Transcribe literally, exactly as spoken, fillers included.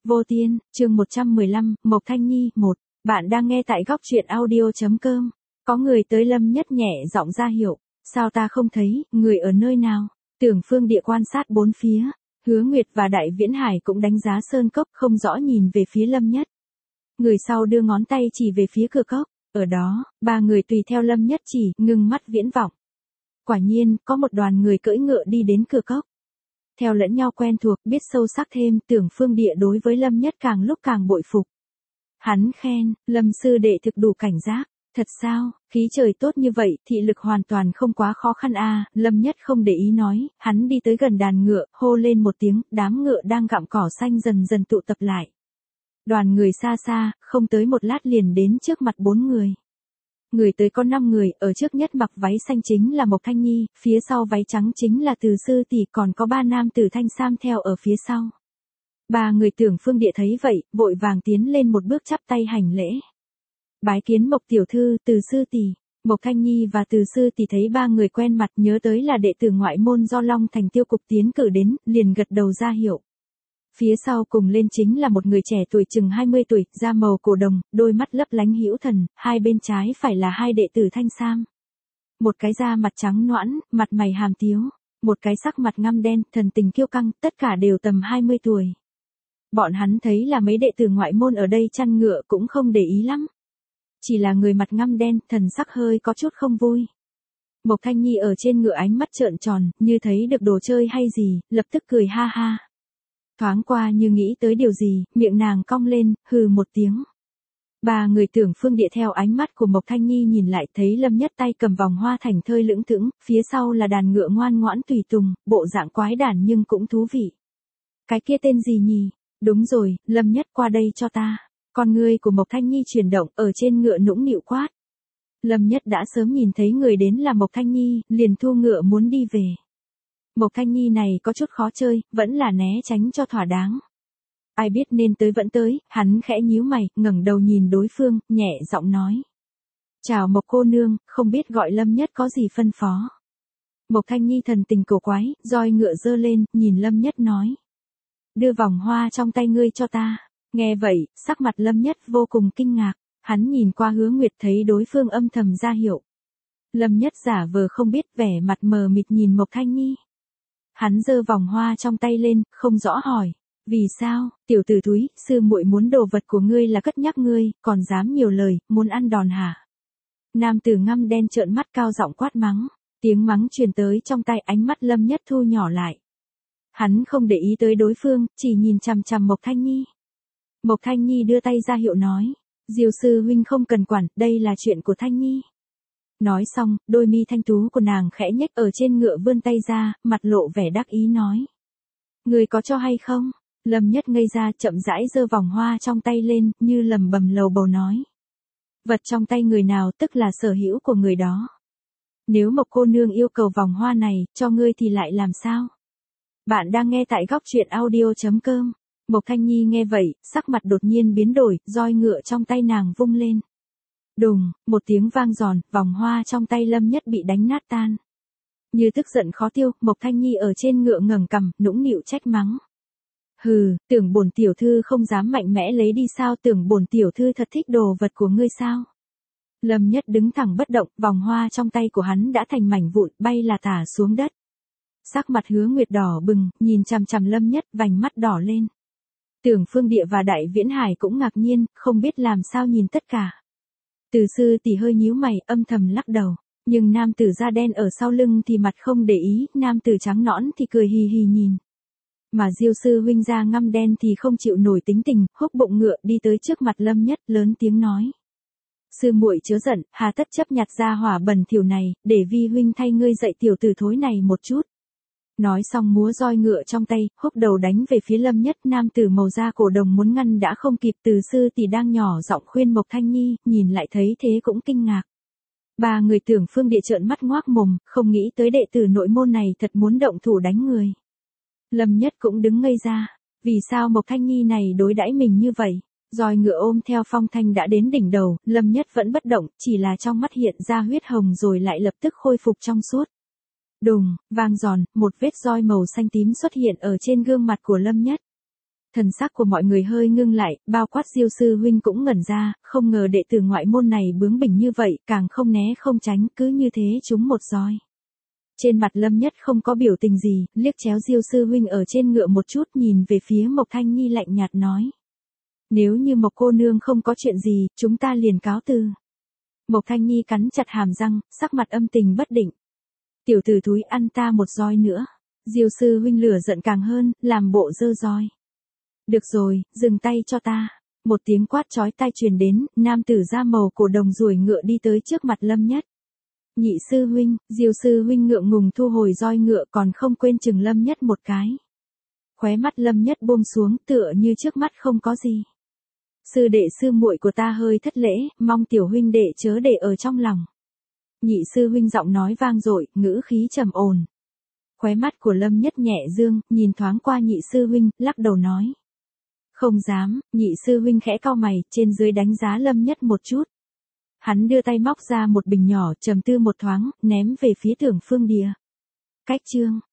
Vô Tiên, chương một trăm mười lăm, Mộc Thanh Nhi, một. Bạn đang nghe tại góc truyện audio.com. Có người tới Lâm Nhất nhẹ giọng ra hiệu. Sao ta không thấy, người ở nơi nào? Tưởng Phương Địa quan sát bốn phía. Hứa Nguyệt và Đại Viễn Hải cũng đánh giá sơn cốc, không rõ nhìn về phía Lâm Nhất. Người sau đưa ngón tay chỉ về phía cửa cốc. Ở đó, ba người tùy theo Lâm Nhất chỉ, ngưng mắt viễn vọng. Quả nhiên, có một đoàn người cưỡi ngựa đi đến cửa cốc. Theo lẫn nhau quen thuộc, biết sâu sắc thêm, Tưởng Phương Địa đối với Lâm Nhất càng lúc càng bội phục. Hắn khen, Lâm sư đệ thực đủ cảnh giác. Thật sao, khí trời tốt như vậy, thị lực hoàn toàn không quá khó khăn à, Lâm Nhất không để ý nói, hắn đi tới gần đàn ngựa, hô lên một tiếng, đám ngựa đang gặm cỏ xanh dần dần tụ tập lại. Đoàn người xa xa, không tới một lát liền đến trước mặt bốn người. Người tới có năm người, ở trước nhất mặc váy xanh chính là Mộc Thanh Nhi, phía sau váy trắng chính là Từ sư tỷ, còn có ba nam tử thanh sam theo ở phía sau. Ba người Tưởng Phương Địa thấy vậy, vội vàng tiến lên một bước chắp tay hành lễ. Bái kiến Mộc tiểu thư, Từ sư tỷ. Mộc Thanh Nhi và Từ sư tỷ thấy ba người quen mặt, nhớ tới là đệ tử ngoại môn do Long Thành tiêu cục tiến cử đến, liền gật đầu ra hiệu. Phía sau cùng lên chính là một người trẻ tuổi chừng hai mươi tuổi, da màu cổ đồng, đôi mắt lấp lánh hữu thần, hai bên trái phải là hai đệ tử thanh sam. Một cái da mặt trắng nõn, mặt mày hàm tiếu, một cái sắc mặt ngăm đen, thần tình kiêu căng, tất cả đều tầm hai mươi tuổi. Bọn hắn thấy là mấy đệ tử ngoại môn ở đây chăn ngựa cũng không để ý lắm. Chỉ là người mặt ngăm đen, thần sắc hơi có chút không vui. Mộc Thanh Nhi ở trên ngựa ánh mắt trợn tròn, như thấy được đồ chơi hay gì, lập tức cười ha ha. Thoáng qua như nghĩ tới điều gì, miệng nàng cong lên, hừ một tiếng. Ba người Tưởng Phương Địa theo ánh mắt của Mộc Thanh Nhi nhìn lại, thấy Lâm Nhất tay cầm vòng hoa thành thơi lững thững, phía sau là đàn ngựa ngoan ngoãn tùy tùng, bộ dạng quái đản nhưng cũng thú vị. Cái kia tên gì nhỉ? Đúng rồi, Lâm Nhất qua đây cho ta. Con ngươi của Mộc Thanh Nhi chuyển động, ở trên ngựa nũng nịu quát. Lâm Nhất đã sớm nhìn thấy người đến là Mộc Thanh Nhi, liền thu ngựa muốn đi về. Mộc Thanh Nhi này có chút khó chơi, vẫn là né tránh cho thỏa đáng. Ai biết nên tới vẫn tới, hắn khẽ nhíu mày, ngẩng đầu nhìn đối phương, nhẹ giọng nói. Chào Mộc cô nương, không biết gọi Lâm Nhất có gì phân phó. Mộc Thanh Nhi thần tình cổ quái, roi ngựa giơ lên, nhìn Lâm Nhất nói. Đưa vòng hoa trong tay ngươi cho ta. Nghe vậy, sắc mặt Lâm Nhất vô cùng kinh ngạc, hắn nhìn qua Hứa Nguyệt thấy đối phương âm thầm ra hiệu. Lâm Nhất giả vờ không biết, vẻ mặt mờ mịt nhìn Mộc Thanh Nhi. Hắn giơ vòng hoa trong tay lên, không rõ hỏi, vì sao, tiểu tử túi, sư muội muốn đồ vật của ngươi là cất nhắc ngươi, còn dám nhiều lời, muốn ăn đòn hả? Nam tử ngăm đen trợn mắt cao giọng quát mắng, tiếng mắng truyền tới trong tai, ánh mắt Lâm Nhất thu nhỏ lại. Hắn không để ý tới đối phương, chỉ nhìn chằm chằm Mộc Thanh Nhi. Mộc Thanh Nhi đưa tay ra hiệu nói, Diêu sư huynh không cần quản, đây là chuyện của Thanh Nhi. Nói xong, đôi mi thanh tú của nàng khẽ nhếch, ở trên ngựa vươn tay ra, mặt lộ vẻ đắc ý nói. Người có cho hay không? Lâm Nhất ngây ra, chậm rãi giơ vòng hoa trong tay lên, như lầm bầm lầu bầu nói. Vật trong tay người nào tức là sở hữu của người đó. Nếu Mộc cô nương yêu cầu vòng hoa này, cho ngươi thì lại làm sao? Bạn đang nghe tại góc truyện audio.com. Mộc Thanh Nhi nghe vậy, sắc mặt đột nhiên biến đổi, roi ngựa trong tay nàng vung lên. Đùng, một tiếng vang giòn, vòng hoa trong tay Lâm Nhất bị đánh nát tan. Như tức giận khó tiêu, Mộc Thanh Nhi ở trên ngựa ngẩng cằm, nũng nịu trách mắng. Hừ, tưởng bổn tiểu thư không dám mạnh mẽ lấy đi sao, tưởng bổn tiểu thư thật thích đồ vật của ngươi sao? Lâm Nhất đứng thẳng bất động, vòng hoa trong tay của hắn đã thành mảnh vụn, bay là tả xuống đất. Sắc mặt Hứa Nguyệt đỏ bừng, nhìn chằm chằm Lâm Nhất, vành mắt đỏ lên. Tưởng Phương Địa và Đại Viễn Hải cũng ngạc nhiên, không biết làm sao nhìn tất cả. Từ sư tỷ hơi nhíu mày, âm thầm lắc đầu, nhưng nam tử da đen ở sau lưng thì mặt không để ý, nam tử trắng nõn thì cười hì hì nhìn. Mà Diêu sư huynh da ngăm đen thì không chịu nổi tính tình, húc bụng ngựa đi tới trước mặt Lâm Nhất, lớn tiếng nói. Sư muội chớ giận, hà tất chấp nhặt ra hỏa bẩn thỉu này, để vi huynh thay ngươi dạy tiểu tử thối này một chút. Nói xong múa roi ngựa trong tay, húc đầu đánh về phía Lâm Nhất, nam tử màu da cổ đồng muốn ngăn đã không kịp, Từ sư tỷ đang nhỏ giọng khuyên Mộc Thanh Nhi, nhìn lại thấy thế cũng kinh ngạc. Ba người Tưởng Phương Địa trợn mắt ngoác mồm, không nghĩ tới đệ tử nội môn này thật muốn động thủ đánh người. Lâm Nhất cũng đứng ngây ra, vì sao Mộc Thanh Nhi này đối đãi mình như vậy? Roi ngựa ôm theo phong thanh đã đến đỉnh đầu, Lâm Nhất vẫn bất động, chỉ là trong mắt hiện ra huyết hồng rồi lại lập tức khôi phục trong suốt. Đùng, vang giòn, một vết roi màu xanh tím xuất hiện ở trên gương mặt của Lâm Nhất. Thần sắc của mọi người hơi ngưng lại, bao quát Diêu sư huynh cũng ngẩn ra, không ngờ đệ tử ngoại môn này bướng bỉnh như vậy, càng không né không tránh, cứ như thế trúng một roi. Trên mặt Lâm Nhất không có biểu tình gì, liếc chéo Diêu sư huynh ở trên ngựa một chút, nhìn về phía Mộc Thanh Nhi lạnh nhạt nói. Nếu như Mộc cô nương không có chuyện gì, chúng ta liền cáo từ. Mộc Thanh Nhi cắn chặt hàm răng, sắc mặt âm tình bất định. Tiểu tử thúi ăn ta một roi nữa. Diêu sư huynh lửa giận càng hơn, làm bộ giơ roi. Được rồi, dừng tay cho ta. Một tiếng quát chói tai truyền đến, nam tử da màu cổ đồng ruồi ngựa đi tới trước mặt Lâm Nhất. Nhị sư huynh, Diêu sư huynh ngượng ngùng thu hồi roi ngựa, còn không quên chừng Lâm Nhất một cái. Khóe mắt Lâm Nhất buông xuống, tựa như trước mắt không có gì. Sư đệ sư muội của ta hơi thất lễ, mong tiểu huynh đệ chớ để ở trong lòng. Nhị sư huynh giọng nói vang dội, ngữ khí trầm ổn. Khóe mắt của Lâm Nhất nhẹ dương, nhìn thoáng qua nhị sư huynh, lắc đầu nói. Không dám. Nhị sư huynh khẽ cau mày, trên dưới đánh giá Lâm Nhất một chút. Hắn đưa tay móc ra một bình nhỏ, trầm tư một thoáng, ném về phía Tưởng Phương Địa. Cách chương.